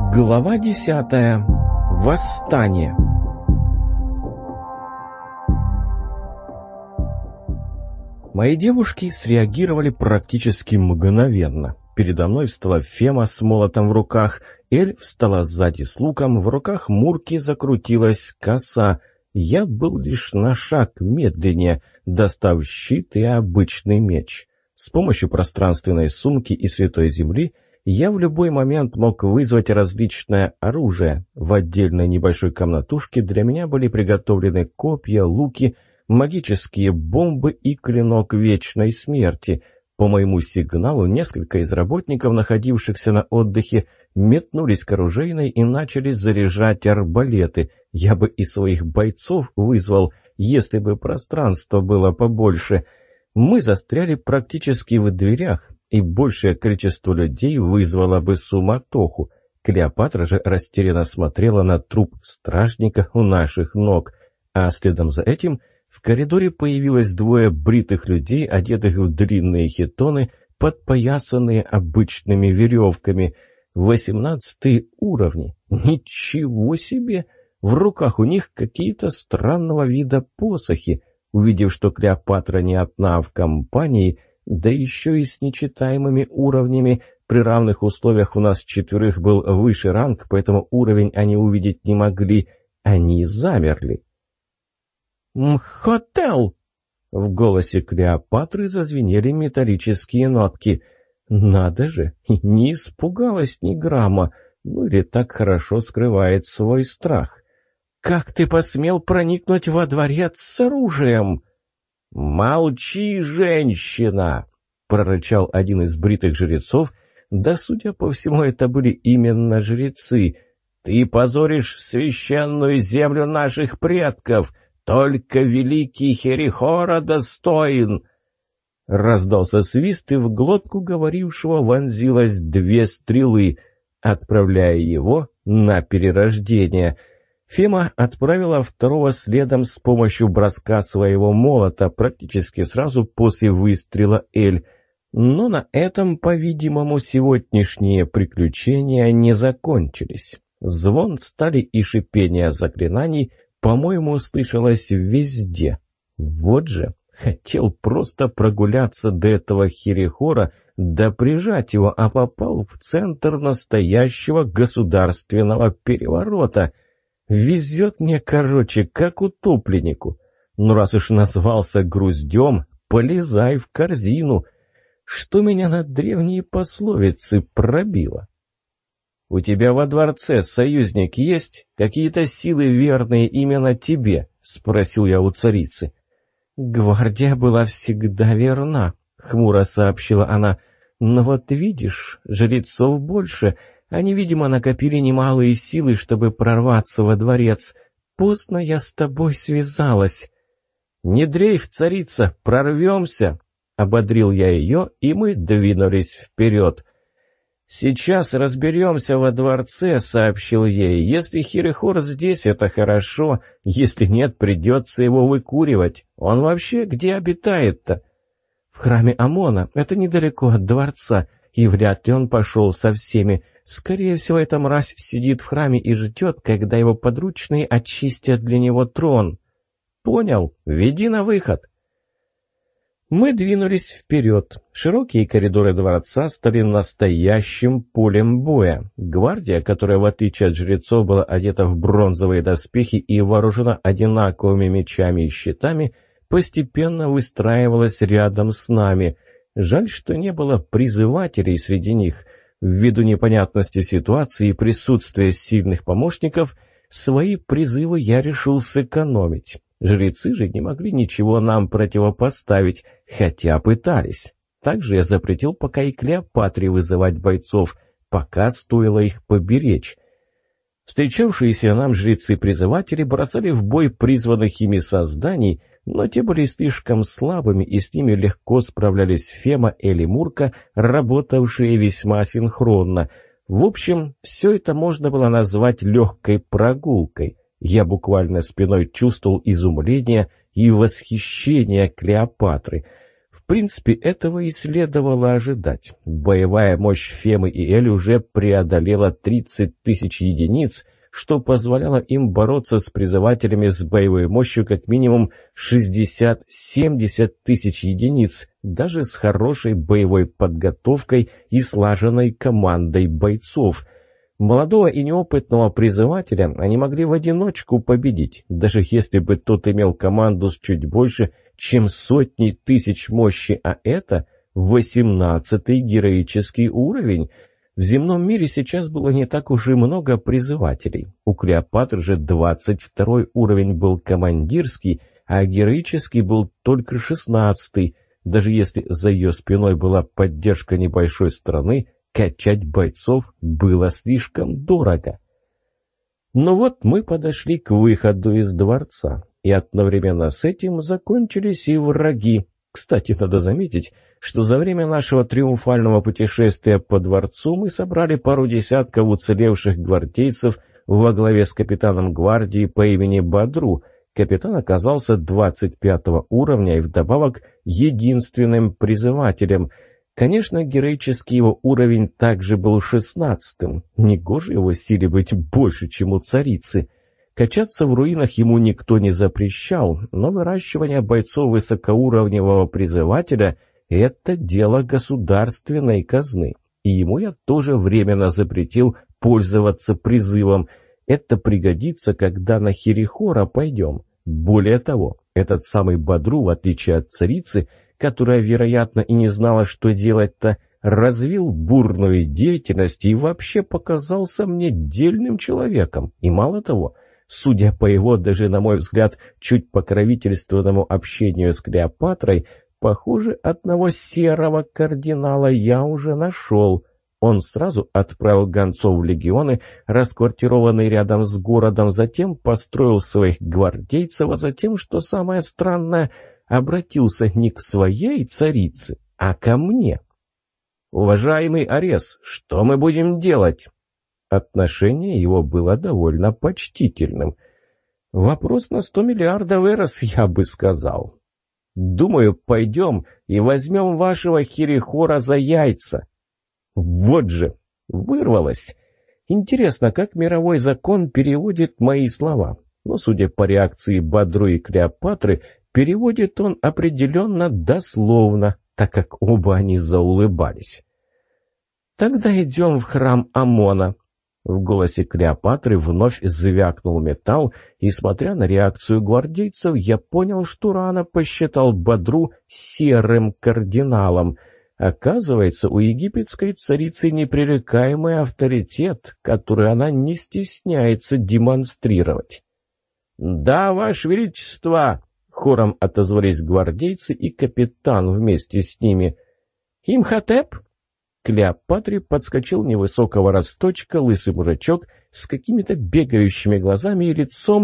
Глава 10. Восстание. Мои девушки среагировали практически мгновенно. Передо мной встала Фема с молотом в руках, Эль встала сзади с луком, в руках Мурки закрутилась коса. Я был лишь на шаг медленнее, достав щит и обычный меч. С помощью пространственной сумки и святой земли я в любой момент мог вызвать различное оружие. В отдельной небольшой комнатушке для меня были приготовлены копья, луки, магические бомбы и клинок вечной смерти. По моему сигналу несколько из работников, находившихся на отдыхе, метнулись к оружейной и начали заряжать арбалеты. Я бы и своих бойцов вызвал, если бы пространство было побольше. Мы застряли практически в дверях, и большее количество людей вызвало бы суматоху. Клеопатра же растерянно смотрела на труп стражника у наших ног, а следом за этим в коридоре появилось двое бритых людей, одетых в длинные хитоны, подпоясанные обычными веревками. 18 уровни. Ничего себе! В руках у них какие-то странного вида посохи. Увидев, что Клеопатра не одна в компании, да еще и с нечитаемыми уровнями, при равных условиях у нас четверых был выше ранг, поэтому уровень они увидеть не могли, они замерли. «Мхотел!» В голосе Клеопатры зазвенели металлические нотки. «Надо же, не испугалась ни грамма, ну или так хорошо скрывает свой страх. Как ты посмел проникнуть во дворец с оружием?» «Молчи, женщина!» — прорычал один из бритых жрецов, да, судя по всему, это были именно жрецы. «Ты позоришь священную землю наших предков! Только великий Херихора достоин!» Раздался свист, и в глотку говорившего вонзилось 2 стрелы, отправляя его на перерождение. Фема отправила второго следом с помощью броска своего молота практически сразу после выстрела Эль. Но на этом, по-видимому, сегодняшние приключения не закончились. Звон стали и шипение заклинаний, по-моему, слышалось везде. Вот же, хотел просто прогуляться до этого Херихора, да прижать его, а попал в центр настоящего государственного переворота. Везет мне, короче, как утопленнику. Ну, раз уж назвался груздем, полезай в корзину. Что меня на древние пословицы пробило? «У тебя во дворце союзник есть? Какие-то силы верные именно тебе?» — спросил я у царицы. «Гвардия была всегда верна», — хмуро сообщила она. «Но вот видишь, жрецов больше. Они, видимо, накопили немалые силы, чтобы прорваться во дворец. Поздно я с тобой связалась». «Не дрейф, царица, прорвемся!» — ободрил я ее, и мы двинулись вперед. «Сейчас разберемся во дворце», — сообщил ей. «Если Херихор здесь, это хорошо. Если нет, придется его выкуривать. Он вообще где обитает-то?» «В храме Амона. Это недалеко от дворца. И вряд ли он пошел со всеми. Скорее всего, эта мразь сидит в храме и ждет, когда его подручные очистят для него трон». «Понял. Веди на выход». Мы двинулись вперед. Широкие коридоры дворца стали настоящим полем боя. Гвардия, которая, в отличие от жрецов, была одета в бронзовые доспехи и вооружена одинаковыми мечами и щитами, постепенно выстраивалась рядом с нами. Жаль, что не было призывателей среди них. Ввиду непонятности ситуации и присутствия сильных помощников, свои призывы я решил сэкономить. Жрецы же не могли ничего нам противопоставить, хотя пытались. Также я запретил пока и Клеопатре вызывать бойцов, пока стоило их поберечь. Встречавшиеся нам жрецы-призыватели бросали в бой призванных ими созданий, но те были слишком слабыми, и с ними легко справлялись Фема или Мурка, работавшие весьма синхронно. В общем, все это можно было назвать легкой прогулкой. Я буквально спиной чувствовал изумление и восхищение Клеопатры. В принципе, этого и следовало ожидать. Боевая мощь Фемы и Эль уже преодолела 30 тысяч единиц, что позволяло им бороться с призывателями с боевой мощью как минимум 60-70 тысяч единиц, даже с хорошей боевой подготовкой и слаженной командой бойцов. Молодого и неопытного призывателя они могли в одиночку победить, даже если бы тот имел команду с чуть больше, чем сотни тысяч мощи, а это 18-й героический уровень. В земном мире сейчас было не так уж и много призывателей. У Клеопатры же 22-й уровень был командирский, а героический был только 16-й. Даже если за ее спиной была поддержка небольшой страны, качать бойцов было слишком дорого. Но вот мы подошли к выходу из дворца, и одновременно с этим закончились и враги. Кстати, надо заметить, что за время нашего триумфального путешествия по дворцу мы собрали пару десятков уцелевших гвардейцев во главе с капитаном гвардии по имени Бадру. Капитан оказался 25 уровня и вдобавок единственным призывателем. Конечно, героический его уровень также был 16-м. Негоже его силе быть больше, чем у царицы. Качаться в руинах ему никто не запрещал, но выращивание бойцов высокоуровневого призывателя – это дело государственной казны. И ему я тоже временно запретил пользоваться призывом. Это пригодится, когда на Хирихора пойдем. Более того, этот самый Бадру, в отличие от царицы, которая, вероятно, и не знала, что делать-то, развил бурную деятельность и вообще показался мне дельным человеком. И мало того, судя по его, даже на мой взгляд, чуть покровительственному общению с Клеопатрой, похоже, одного серого кардинала я уже нашел. Он сразу отправил гонцов в легионы, расквартированные рядом с городом, затем построил своих гвардейцев, а затем, что самое странное, обратился не к своей царице, а ко мне. «Уважаемый Арес, что мы будем делать?» Отношение его было довольно почтительным. Вопрос на 100 миллиардов эрос, я бы сказал. «Думаю, пойдем и возьмем вашего Хирихора за яйца». Вот же, вырвалось. Интересно, как мировой закон переводит мои слова. Но, судя по реакции Бадру и Клеопатры, переводит он определенно дословно, так как оба они заулыбались. «Тогда идем в храм Амона». В голосе Клеопатры вновь звякнул металл, и, смотря на реакцию гвардейцев, я понял, что рано посчитал Бадру серым кардиналом. Оказывается, у египетской царицы непререкаемый авторитет, который она не стесняется демонстрировать. «Да, Ваше Величество!» — хором отозвались гвардейцы и капитан вместе с ними. «Имхотеп?» К Клеопатре подскочил невысокого росточка лысый мужичок с какими-то бегающими глазами и лицом.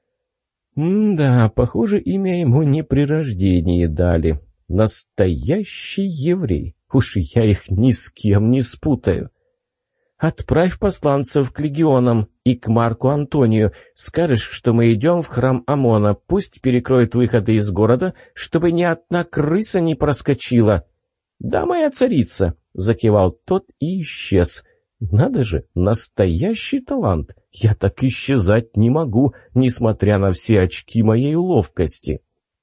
Да, похоже, имя ему не при рождении дали. Настоящий еврей. Уж я их ни с кем не спутаю. «Отправь посланцев к легионам и к Марку Антонию. Скажешь, что мы идем в храм Амона. Пусть перекроют выходы из города, чтобы ни одна крыса не проскочила». «Да, моя царица», — закивал тот и исчез. «Надо же, настоящий талант. Я так исчезать не могу, несмотря на все очки моей ловкости».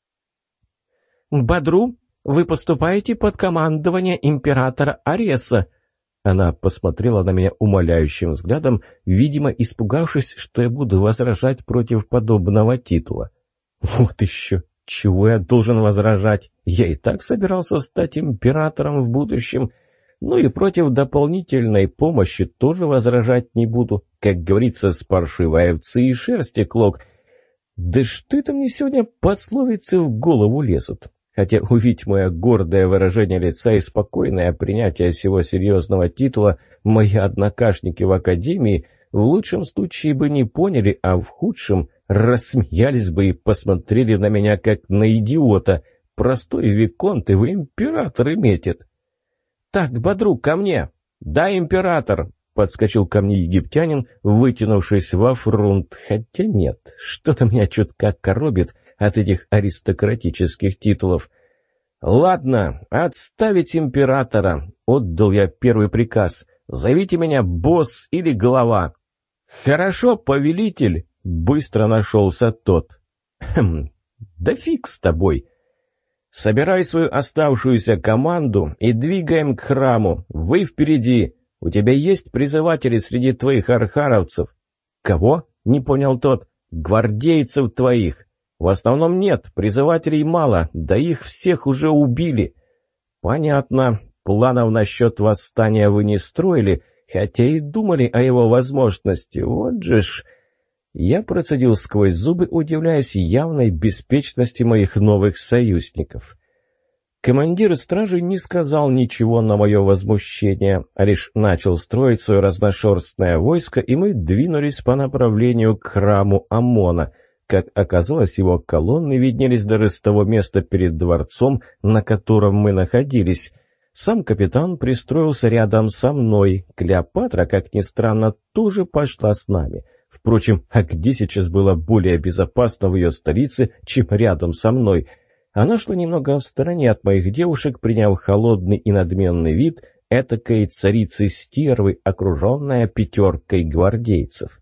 «Бадру, вы поступаете под командование императора Ареса». Она посмотрела на меня умоляющим взглядом, видимо, испугавшись, что я буду возражать против подобного титула. «Вот еще! Чего я должен возражать? Я и так собирался стать императором в будущем. Ну и против дополнительной помощи тоже возражать не буду. Как говорится, с паршивой овцы и шерсти клок. Да что это мне сегодня пословицы в голову лезут?» Хотя увидеть мое гордое выражение лица и спокойное принятие всего серьезного титула мои однокашники в академии в лучшем случае бы не поняли, а в худшем рассмеялись бы и посмотрели на меня как на идиота. Простой виконт его император метит. «Так, Бадру, ко мне!» «Да, император!» — подскочил ко мне египтянин, вытянувшись во фрунт. Хотя нет, что-то меня чутка коробит от этих аристократических титулов. «Ладно, отставить императора», — отдал я первый приказ. «Зовите меня босс или глава». «Хорошо, повелитель», — быстро нашелся тот. Да фиг с тобой. Собирай свою оставшуюся команду и двигаем к храму. Вы впереди. У тебя есть призыватели среди твоих архаровцев?» «Кого?» — не понял тот. «Гвардейцев твоих. В основном нет, призывателей мало, да их всех уже убили». «Понятно. Планов насчет восстания вы не строили, хотя и думали о его возможности. Вот же ж...» Я процедил сквозь зубы, удивляясь явной беспечности моих новых союзников. Командир стражи не сказал ничего на мое возмущение, а лишь начал строить свое разношерстное войско, и мы двинулись по направлению к храму Амона. Как оказалось, его колонны виднелись даже с того места перед дворцом, на котором мы находились. Сам капитан пристроился рядом со мной. Клеопатра, как ни странно, тоже пошла с нами. Впрочем, а где сейчас было более безопасно в ее столице, чем рядом со мной? Она шла немного в стороне от моих девушек, приняв холодный и надменный вид этакой царицы-стервы, окруженная пятеркой гвардейцев.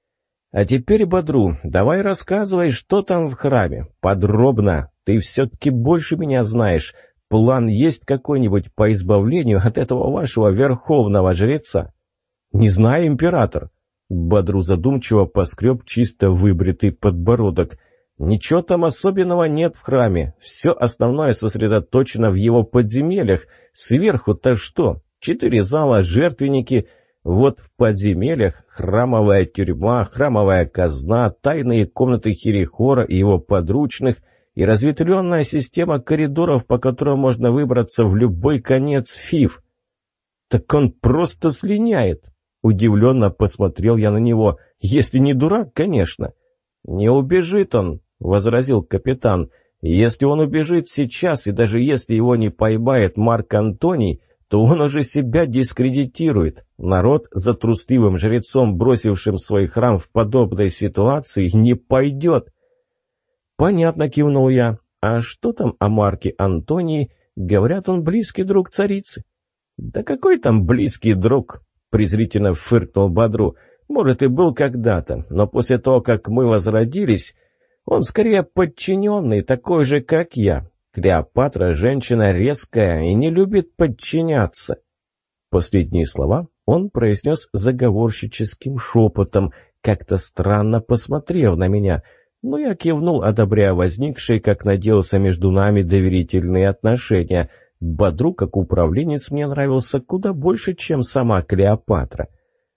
«А теперь, Бодру, давай рассказывай, что там в храме. Подробно. Ты все-таки больше меня знаешь. План есть какой-нибудь по избавлению от этого вашего верховного жреца?» «Не знаю, император». Бодру задумчиво поскреб чисто выбритый подбородок. «Ничего там особенного нет в храме. Все основное сосредоточено в его подземельях. Сверху-то что? 4 зала, жертвенники. Вот в подземельях храмовая тюрьма, храмовая казна, тайные комнаты Херихора и его подручных и разветвленная система коридоров, по которым можно выбраться в любой конец Фив». «Так он просто слиняет!» Удивленно посмотрел я на него. «Если не дурак, конечно». «Не убежит он», — возразил капитан. «Если он убежит сейчас, и даже если его не поймает Марк Антоний, то он уже себя дискредитирует. Народ за трусливым жрецом, бросившим свой храм в подобной ситуации, не пойдет». «Понятно», — кивнул я. «А что там о Марке Антонии? Говорят, он близкий друг царицы». «Да какой там близкий друг?» — презрительно фыркнул Бодру. «Может, и был когда-то, но после того, как мы возродились, он скорее подчиненный, такой же, как я. Клеопатра — женщина резкая и не любит подчиняться». Последние слова он произнес заговорщическим шепотом, как-то странно посмотрев на меня, но я кивнул, одобряя возникшие, как надеялся, между нами доверительные отношения. Бодру, как управленец, мне нравился куда больше, чем сама Клеопатра.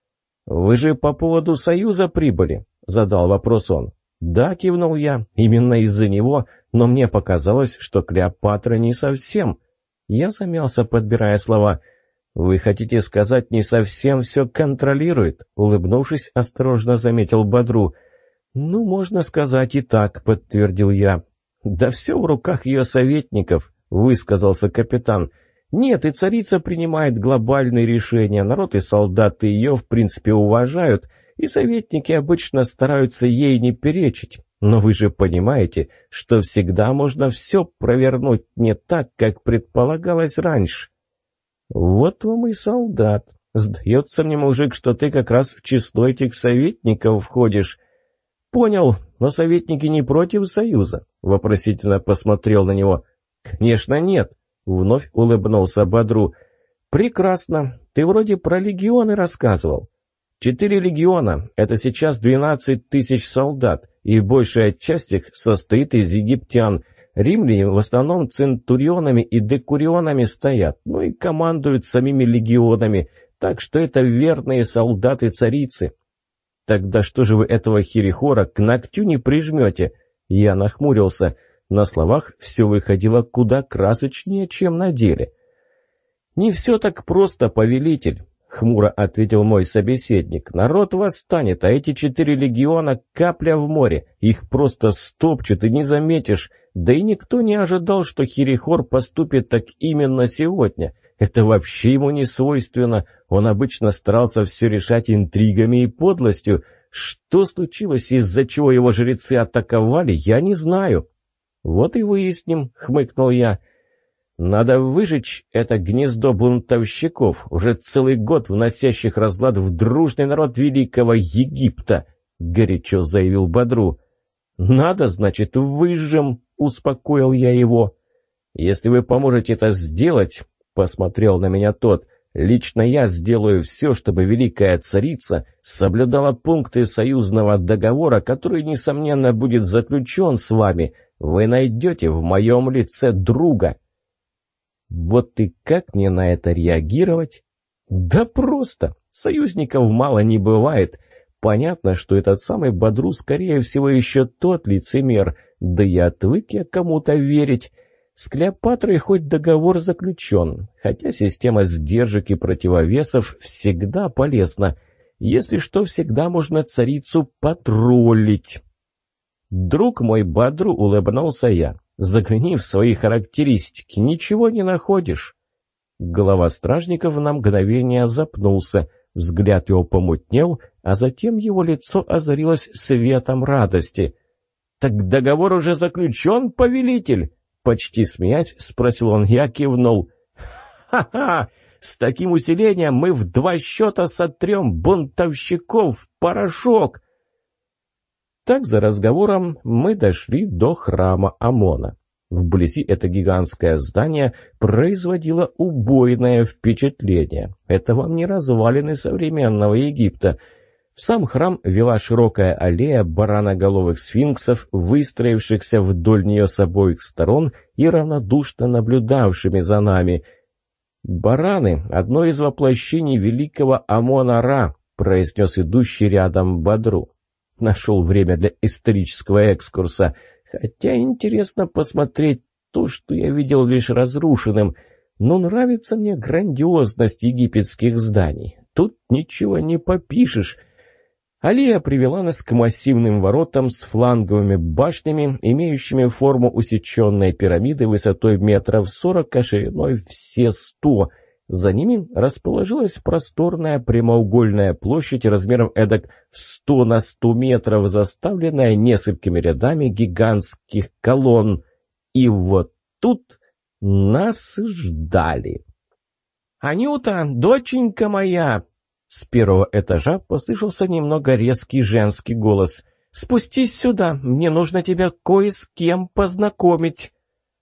«Вы же по поводу союза прибыли?» — задал вопрос он. «Да», — кивнул я, — «именно из-за него, но мне показалось, что Клеопатра не совсем». Я замялся, подбирая слова. «Вы хотите сказать, не совсем все контролирует?» — улыбнувшись, осторожно заметил Бодру. «Ну, можно сказать и так», — подтвердил я. «Да все в руках ее советников», — высказался капитан. «Нет, и царица принимает глобальные решения, народ и солдаты ее, в принципе, уважают, и советники обычно стараются ей не перечить. Но вы же понимаете, что всегда можно все провернуть не так, как предполагалось раньше». «Вот вам и солдат. Сдается мне, мужик, что ты как раз в число этих советников входишь». «Понял, но советники не против союза?» — вопросительно посмотрел на него. «Конечно нет», — вновь улыбнулся Бодру. «Прекрасно. Ты вроде про легионы рассказывал». 4 легиона — это сейчас 12 тысяч солдат, и большая часть их состоит из египтян. Римляне в основном центурионами и декурионами стоят, ну и командуют самими легионами, так что это верные солдаты царицы». «Тогда что же вы этого Херихора к ногтю не прижмете?» Я нахмурился. На словах все выходило куда красочнее, чем на деле. «Не все так просто, повелитель», — хмуро ответил мой собеседник. «Народ восстанет, а эти 4 легиона — капля в море. Их просто стопчут и не заметишь. Да и никто не ожидал, что Херихор поступит так именно сегодня. Это вообще ему не свойственно. Он обычно старался все решать интригами и подлостью. Что случилось, из-за чего его жрецы атаковали, я не знаю». «Вот и выясним», — хмыкнул я. Надо выжечь это гнездо бунтовщиков, уже целый год вносящих разлад в дружный народ Великого Египта», — горячо заявил Бодру. «Надо, значит, выжжем», — успокоил я его. «Если вы поможете это сделать», — посмотрел на меня тот, — «лично я сделаю все, чтобы Великая Царица соблюдала пункты союзного договора, который, несомненно, будет заключен с вами. Вы найдете в моем лице друга». Вот и как мне на это реагировать? Да просто. Союзников мало не бывает. Понятно, что этот самый Бодру, скорее всего, еще тот лицемер. Да и отвык я кому-то верить. С Клеопатрой хоть договор заключен, хотя система сдержек и противовесов всегда полезна. Если что, всегда можно царицу потроллить. «Друг мой Бодру», — улыбнулся я, — «загляни в свои характеристики, ничего не находишь». Глава стражников на мгновение запнулся, взгляд его помутнел, а затем его лицо озарилось светом радости. «Так договор уже заключен, повелитель?» Почти смеясь, спросил он, я кивнул. «Ха-ха! С таким усилением мы в 2 счета сотрем бунтовщиков в порошок!» Так за разговором мы дошли до храма Амона. Вблизи это гигантское здание производило убойное впечатление. Это вам не развалины современного Египта. В сам храм вела широкая аллея бараноголовых сфинксов, выстроившихся вдоль нее с обоих сторон и равнодушно наблюдавшими за нами. «Бараны — одно из воплощений великого Амона-Ра», — произнес идущий рядом Бодру. Нашел время для исторического экскурса. Хотя интересно посмотреть то, что я видел лишь разрушенным. Но нравится мне грандиозность египетских зданий. Тут ничего не попишешь. Аллея привела нас к массивным воротам с фланговыми башнями, имеющими форму усеченной пирамиды высотой 40 метров, а шириной все 100. За ними расположилась просторная прямоугольная площадь размером эдак в 100 на 100 метров, заставленная несколькими рядами гигантских колонн. И вот тут нас ждали. «Анюта, доченька моя!» С первого этажа послышался немного резкий женский голос. «Спустись сюда, мне нужно тебя кое с кем познакомить».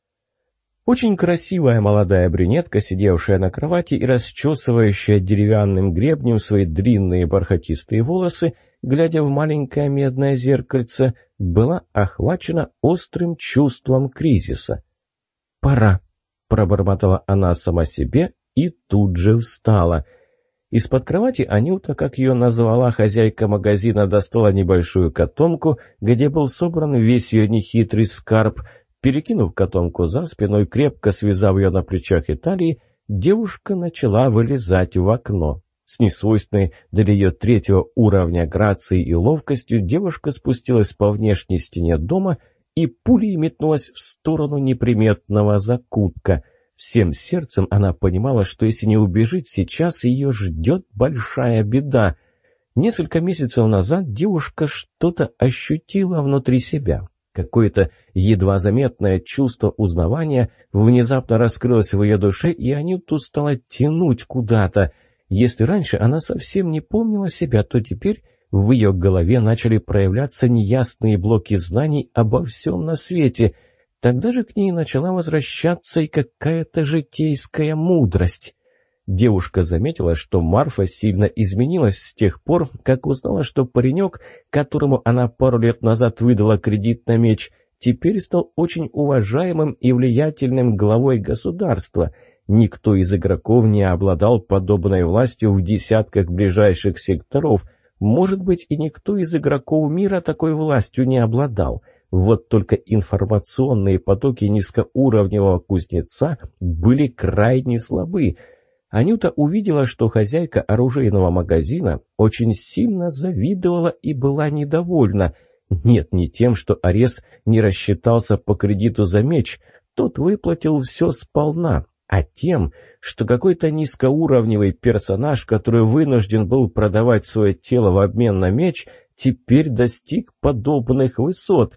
Очень красивая молодая брюнетка, сидевшая на кровати и расчесывающая деревянным гребнем свои длинные бархатистые волосы, глядя в маленькое медное зеркальце, была охвачена острым чувством кризиса. «Пора», — пробормотала она сама себе и тут же встала. Из-под кровати Анюта, как ее назвала хозяйка магазина, достала небольшую котомку, где был собран весь ее нехитрый скарб. Перекинув котомку за спиной, крепко связав ее на плечах и талии, девушка начала вылезать в окно. С несвойственной для ее 3-го уровня грацией и ловкостью девушка спустилась по внешней стене дома и пулей метнулась в сторону неприметного закутка. Всем сердцем она понимала, что если не убежит сейчас, ее ждет большая беда. Несколько месяцев назад девушка что-то ощутила внутри себя. Какое-то едва заметное чувство узнавания внезапно раскрылось в ее душе, и Анюту стало тянуть куда-то. Если раньше она совсем не помнила себя, то теперь в ее голове начали проявляться неясные блоки знаний обо всем на свете. Тогда же к ней начала возвращаться и какая-то житейская мудрость. Девушка заметила, что Марфа сильно изменилась с тех пор, как узнала, что паренек, которому она пару лет назад выдала кредит на меч, теперь стал очень уважаемым и влиятельным главой государства. Никто из игроков не обладал подобной властью в десятках ближайших секторов. Может быть, и никто из игроков мира такой властью не обладал. Вот только информационные потоки низкоуровневого кузнеца были крайне слабы. Анюта увидела, что хозяйка оружейного магазина очень сильно завидовала и была недовольна. Нет, не тем, что Арес не рассчитался по кредиту за меч, тот выплатил все сполна, а тем, что какой-то низкоуровневый персонаж, который вынужден был продавать свое тело в обмен на меч, теперь достиг подобных высот.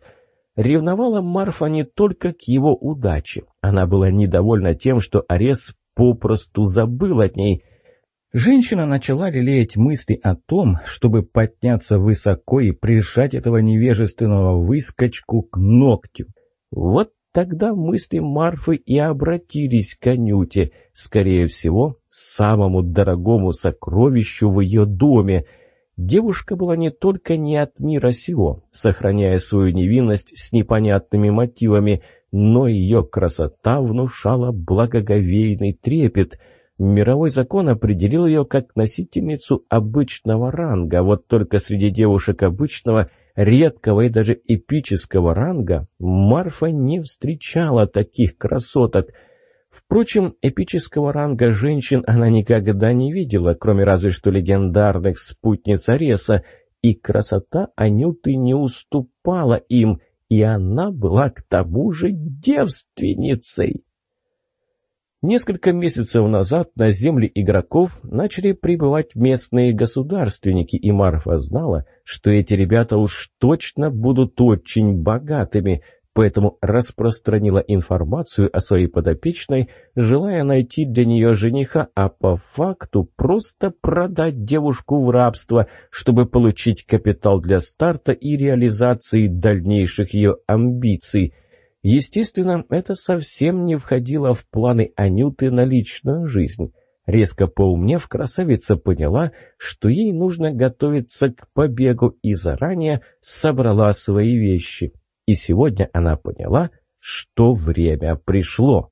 Ревновала Марфа не только к его удаче. Она была недовольна тем, что Арес попросту забыл от ней. Женщина начала лелеять мысли о том, чтобы подняться высоко и прижать этого невежественного выскочку к ногтю. Вот тогда мысли Марфы и обратились к Анюте, скорее всего, самому дорогому сокровищу в ее доме. Девушка была не только не от мира сего, сохраняя свою невинность с непонятными мотивами, но ее красота внушала благоговейный трепет. Мировой закон определил ее как носительницу обычного ранга, вот только среди девушек обычного, редкого и даже эпического ранга Марфа не встречала таких красоток. Впрочем, эпического ранга женщин она никогда не видела, кроме разве что легендарных спутниц Ареса, и красота Анюты не уступала им, и она была к тому же девственницей. Несколько месяцев назад на земли игроков начали прибывать местные государственники, и Марфа знала, что эти ребята уж точно будут очень богатыми, поэтому распространила информацию о своей подопечной, желая найти для нее жениха, а по факту просто продать девушку в рабство, чтобы получить капитал для старта и реализации дальнейших ее амбиций. Естественно, это совсем не входило в планы Анюты на личную жизнь. Резко поумнев, красавица поняла, что ей нужно готовиться к побегу, и заранее собрала свои вещи. И сегодня она поняла, что время пришло.